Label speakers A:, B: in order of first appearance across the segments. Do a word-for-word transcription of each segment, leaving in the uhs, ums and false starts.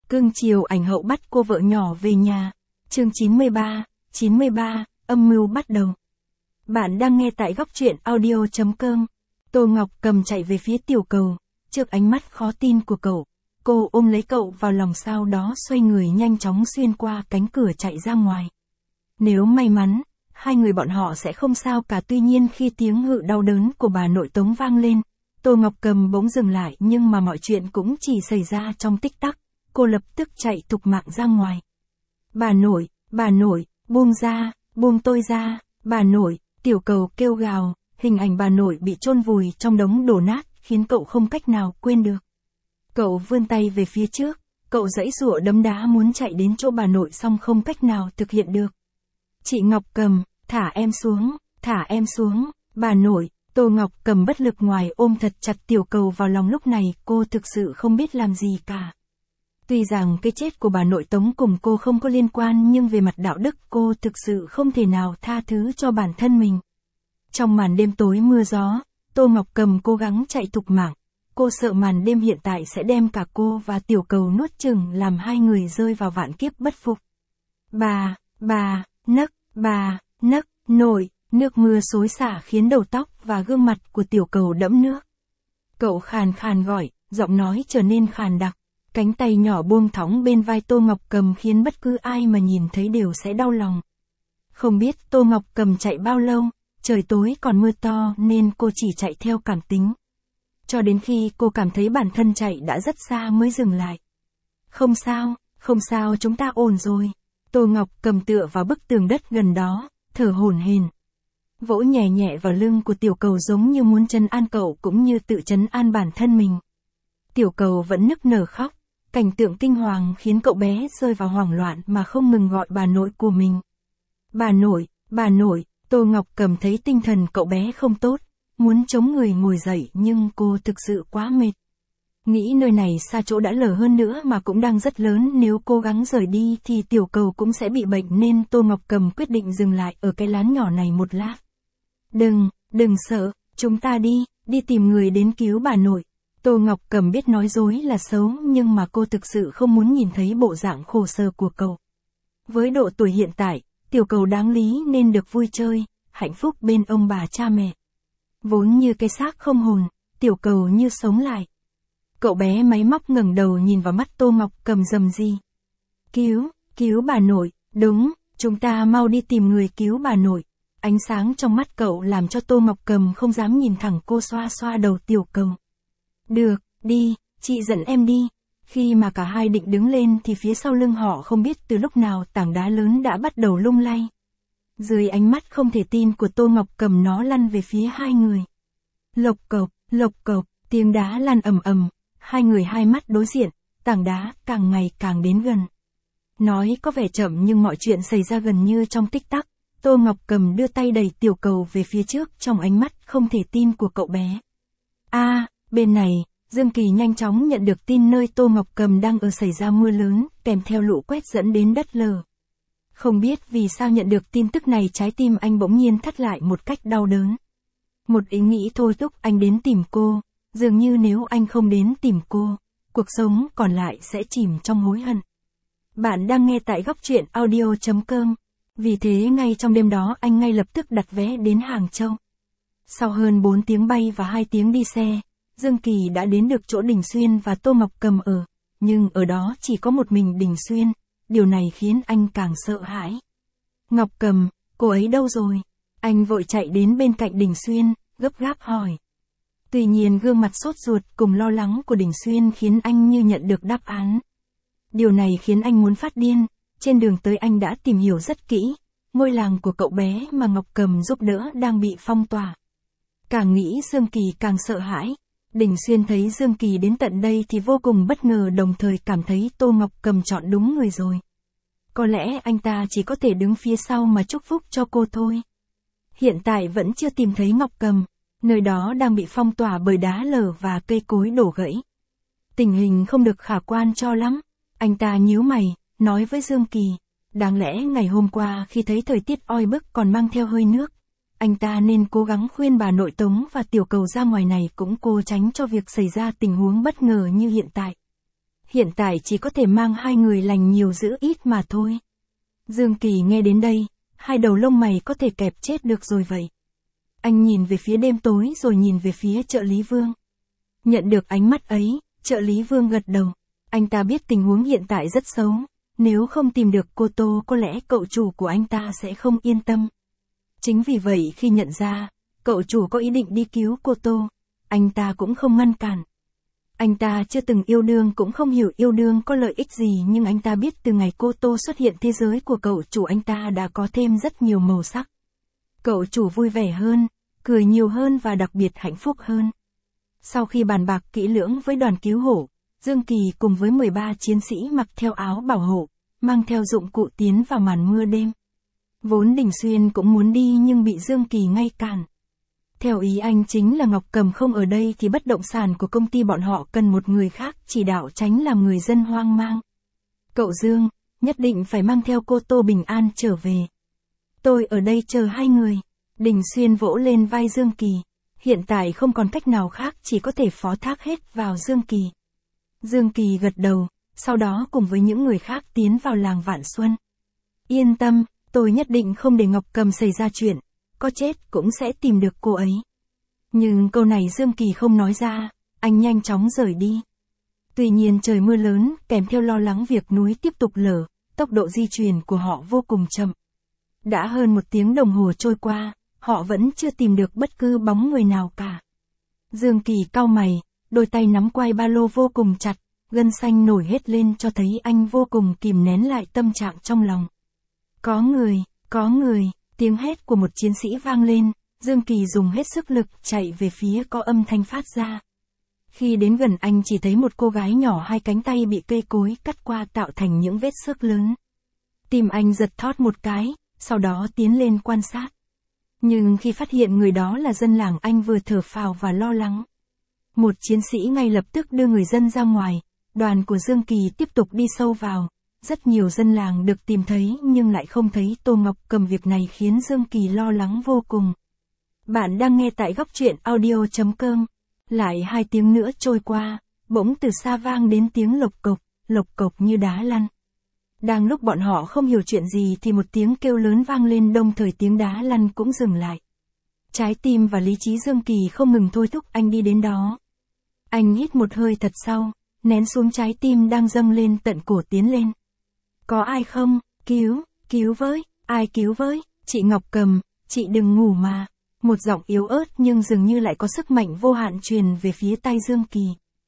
A: Cưng chiều ảnh hậu bắt cô vợ nhỏ về nhà. Chương chín mươi ba, chín mươi ba, âm mưu bắt đầu. Bạn đang nghe tại góc truyện audio chấm com. Tô Ngọc Cầm chạy về phía tiểu cầu, trước ánh mắt khó tin của cậu. Cô ôm lấy cậu vào lòng, sau đó xoay người nhanh chóng xuyên qua cánh cửa chạy ra ngoài. Nếu may mắn, hai người bọn họ sẽ không sao cả, tuy nhiên khi tiếng hự đau đớn của bà nội Tống vang lên, Tô Ngọc Cầm bỗng dừng lại, nhưng mà mọi chuyện cũng chỉ xảy ra trong tích tắc. Cô lập tức chạy thục mạng ra ngoài. Bà nội, bà nội, buông ra, buông tôi ra, bà nội, tiểu cầu kêu gào, hình ảnh bà nội bị chôn vùi trong đống đổ nát, khiến cậu không cách nào quên được. Cậu vươn tay về phía trước, cậu giãy giụa đấm đá muốn chạy đến chỗ bà nội, song không cách nào thực hiện được. Chị Ngọc Cầm, thả em xuống, thả em xuống, bà nội. Tô Ngọc Cầm bất lực ngoài ôm thật chặt tiểu cầu vào lòng, lúc này cô thực sự không biết làm gì cả. Tuy rằng cái chết của bà nội Tống cùng cô không có liên quan, nhưng về mặt đạo đức cô thực sự không thể nào tha thứ cho bản thân mình. Trong màn đêm tối mưa gió, Tô Ngọc Cầm cố gắng chạy thục mạng. Cô sợ màn đêm hiện tại sẽ đem cả cô và tiểu cầu nuốt chửng, làm hai người rơi vào vạn kiếp bất phục. Bà, bà, nấc, bà, nấc, nội. Nước mưa xối xả khiến đầu tóc và gương mặt của tiểu cầu đẫm nước. Cậu khàn khàn gọi, giọng nói trở nên khàn đặc. Cánh tay nhỏ buông thõng bên vai Tô Ngọc Cầm khiến bất cứ ai mà nhìn thấy đều sẽ đau lòng. Không biết Tô Ngọc Cầm chạy bao lâu, trời tối còn mưa to nên cô chỉ chạy theo cảm tính. Cho đến khi cô cảm thấy bản thân chạy đã rất xa mới dừng lại. Không sao, không sao, chúng ta ổn rồi. Tô Ngọc Cầm tựa vào bức tường đất gần đó, thở hổn hển. Vỗ nhẹ nhẹ vào lưng của tiểu cầu giống như muốn trấn an cậu cũng như tự trấn an bản thân mình. Tiểu cầu vẫn nức nở khóc, cảnh tượng kinh hoàng khiến cậu bé rơi vào hoảng loạn mà không ngừng gọi bà nội của mình. Bà nội, bà nội. Tô Ngọc Cầm thấy tinh thần cậu bé không tốt, muốn chống người ngồi dậy nhưng cô thực sự quá mệt. Nghĩ nơi này xa chỗ đã lở, hơn nữa mà cũng đang rất lớn, nếu cố gắng rời đi thì tiểu cầu cũng sẽ bị bệnh, nên Tô Ngọc Cầm quyết định dừng lại ở cái lán nhỏ này một lát. Đừng, đừng sợ, chúng ta đi, đi tìm người đến cứu bà nội. Tô Ngọc Cầm biết nói dối là xấu, nhưng mà cô thực sự không muốn nhìn thấy bộ dạng khổ sở của cậu. Với độ tuổi hiện tại, tiểu cầu đáng lý nên được vui chơi, hạnh phúc bên ông bà cha mẹ. Vốn như cái xác không hồn, tiểu cầu như sống lại. Cậu bé máy móc ngẩng đầu nhìn vào mắt Tô Ngọc Cầm rầm rì. Cứu, cứu bà nội, đúng, chúng ta mau đi tìm người cứu bà nội. Ánh sáng trong mắt cậu làm cho Tô Ngọc Cầm không dám nhìn thẳng, cô xoa xoa đầu tiểu cầu. Được, đi, chị dẫn em đi. Khi mà cả hai định đứng lên thì phía sau lưng họ không biết từ lúc nào tảng đá lớn đã bắt đầu lung lay. Dưới ánh mắt không thể tin của Tô Ngọc Cầm, nó lăn về phía hai người. Lộc cộc, lộc cộc, tiếng đá lăn ầm ầm, hai người hai mắt đối diện, tảng đá càng ngày càng đến gần. Nói có vẻ chậm nhưng mọi chuyện xảy ra gần như trong tích tắc. Tô Ngọc Cầm đưa tay đẩy tiểu cầu về phía trước trong ánh mắt không thể tin của cậu bé. A, à, bên này, Dương Kỳ nhanh chóng nhận được tin nơi Tô Ngọc Cầm đang ở xảy ra mưa lớn, kèm theo lũ quét dẫn đến đất lở. Không biết vì sao nhận được tin tức này, trái tim anh bỗng nhiên thắt lại một cách đau đớn. Một ý nghĩ thôi thúc anh đến tìm cô, dường như nếu anh không đến tìm cô, cuộc sống còn lại sẽ chìm trong hối hận. Bạn đang nghe tại góc truyện audio chấm com. Vì thế ngay trong đêm đó anh ngay lập tức đặt vé đến Hàng Châu. Sau hơn bốn tiếng bay và hai tiếng đi xe, Dương Kỳ đã đến được chỗ Đình Xuyên và Tô Ngọc Cầm ở, nhưng ở đó chỉ có một mình Đình Xuyên, điều này khiến anh càng sợ hãi. Ngọc Cầm, cô ấy đâu rồi? Anh vội chạy đến bên cạnh Đình Xuyên, gấp gáp hỏi. Tuy nhiên gương mặt sốt ruột cùng lo lắng của Đình Xuyên khiến anh như nhận được đáp án. Điều này khiến anh muốn phát điên. Trên đường tới anh đã tìm hiểu rất kỹ, ngôi làng của cậu bé mà Ngọc Cầm giúp đỡ đang bị phong tỏa. Càng nghĩ Dương Kỳ càng sợ hãi. Đình Xuyên thấy Dương Kỳ đến tận đây thì vô cùng bất ngờ, đồng thời cảm thấy Tô Ngọc Cầm chọn đúng người rồi. Có lẽ anh ta chỉ có thể đứng phía sau mà chúc phúc cho cô thôi. Hiện tại vẫn chưa tìm thấy Ngọc Cầm, nơi đó đang bị phong tỏa bởi đá lở và cây cối đổ gãy. Tình hình không được khả quan cho lắm. Anh ta nhíu mày, nói với Dương Kỳ, đáng lẽ ngày hôm qua khi thấy thời tiết oi bức còn mang theo hơi nước, anh ta nên cố gắng khuyên bà nội Tống và tiểu cầu ra ngoài này, cũng cố tránh cho việc xảy ra tình huống bất ngờ như hiện tại. hiện tại chỉ có thể mang hai người lành nhiều giữ ít mà thôi. Dương Kỳ nghe đến đây, hai đầu lông mày có thể kẹp chết được rồi vậy. Anh nhìn về phía đêm tối rồi nhìn về phía trợ lý Vương. Nhận được ánh mắt ấy, trợ lý Vương gật đầu. Anh ta biết tình huống hiện tại rất xấu, nếu không tìm được cô Tô có lẽ cậu chủ của anh ta sẽ không yên tâm. Chính vì vậy khi nhận ra, cậu chủ có ý định đi cứu cô Tô, anh ta cũng không ngăn cản. Anh ta chưa từng yêu đương cũng không hiểu yêu đương có lợi ích gì, nhưng anh ta biết từ ngày cô Tô xuất hiện thế giới của cậu chủ anh ta đã có thêm rất nhiều màu sắc. Cậu chủ vui vẻ hơn, cười nhiều hơn và đặc biệt hạnh phúc hơn. Sau khi bàn bạc kỹ lưỡng với đoàn cứu hộ, Dương Kỳ cùng với mười ba chiến sĩ mặc theo áo bảo hộ, mang theo dụng cụ tiến vào màn mưa đêm. Vốn Đình Xuyên cũng muốn đi nhưng bị Dương Kỳ ngăn cản. Theo ý anh chính là Ngọc Cầm không ở đây thì bất động sản của công ty bọn họ cần một người khác chỉ đạo tránh làm người dân hoang mang. Cậu Dương, nhất định phải mang theo cô Tô bình an trở về. Tôi ở đây chờ hai người. Đình Xuyên vỗ lên vai Dương Kỳ. Hiện tại không còn cách nào khác, chỉ có thể phó thác hết vào Dương Kỳ. Dương Kỳ gật đầu, sau đó cùng với những người khác tiến vào làng Vạn Xuân. Yên tâm, tôi nhất định không để Ngọc Cầm xảy ra chuyện, có chết cũng sẽ tìm được cô ấy. Nhưng câu này Dương Kỳ không nói ra, anh nhanh chóng rời đi. Tuy nhiên trời mưa lớn, kèm theo lo lắng việc núi tiếp tục lở, tốc độ di chuyển của họ vô cùng chậm. Đã hơn một tiếng đồng hồ trôi qua, họ vẫn chưa tìm được bất cứ bóng người nào cả. Dương Kỳ cau mày, đôi tay nắm quai ba lô vô cùng chặt, gân xanh nổi hết lên cho thấy anh vô cùng kìm nén lại tâm trạng trong lòng. Có người, có người, tiếng hét của một chiến sĩ vang lên, Dương Kỳ dùng hết sức lực chạy về phía có âm thanh phát ra. Khi đến gần anh chỉ thấy một cô gái nhỏ hai cánh tay bị cây cối cắt qua tạo thành những vết xước lớn. Tim anh giật thót một cái, sau đó tiến lên quan sát. Nhưng khi phát hiện người đó là dân làng anh vừa thở phào và lo lắng. Một chiến sĩ ngay lập tức đưa người dân ra ngoài, đoàn của Dương Kỳ tiếp tục đi sâu vào. Rất nhiều dân làng được tìm thấy nhưng lại không thấy Tô Ngọc Cầm, việc này khiến Dương Kỳ lo lắng vô cùng. Bạn đang nghe tại góc truyện audio chấm com. Lại hai tiếng nữa trôi qua, bỗng từ xa vang đến tiếng lộc cộc, lộc cộc như đá lăn. Đang lúc bọn họ không hiểu chuyện gì thì một tiếng kêu lớn vang lên, đồng thời tiếng đá lăn cũng dừng lại. Trái tim và lý trí Dương Kỳ không ngừng thôi thúc anh đi đến đó. Anh hít một hơi thật sâu, nén xuống trái tim đang dâng lên tận cổ tiến lên. Có ai không? Cứu, cứu với, ai cứu với, chị Ngọc Cầm, chị đừng ngủ mà. Một giọng yếu ớt nhưng dường như lại có sức mạnh vô hạn truyền về phía tai Dương Kỳ.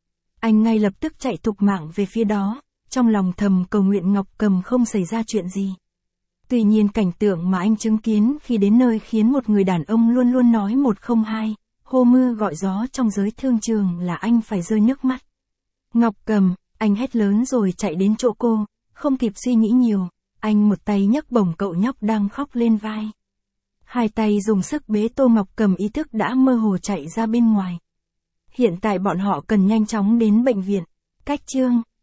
A: Anh ngay lập tức chạy thục mạng về phía đó, trong lòng thầm cầu nguyện Ngọc Cầm không xảy ra chuyện gì. Tuy nhiên cảnh tượng mà anh chứng kiến khi đến nơi khiến một người đàn ông luôn luôn nói một không hai, hô mưa gọi gió trong giới thương trường là anh phải rơi nước mắt. Ngọc Cầm, anh hét lớn rồi chạy đến chỗ cô, không kịp suy nghĩ nhiều, anh một tay nhấc bổng cậu nhóc đang khóc lên vai. Hai tay dùng sức bế Tô Ngọc Cầm, ý thức đã mơ hồ chạy ra bên ngoài. Hiện tại bọn họ cần nhanh chóng đến bệnh viện. Cách chương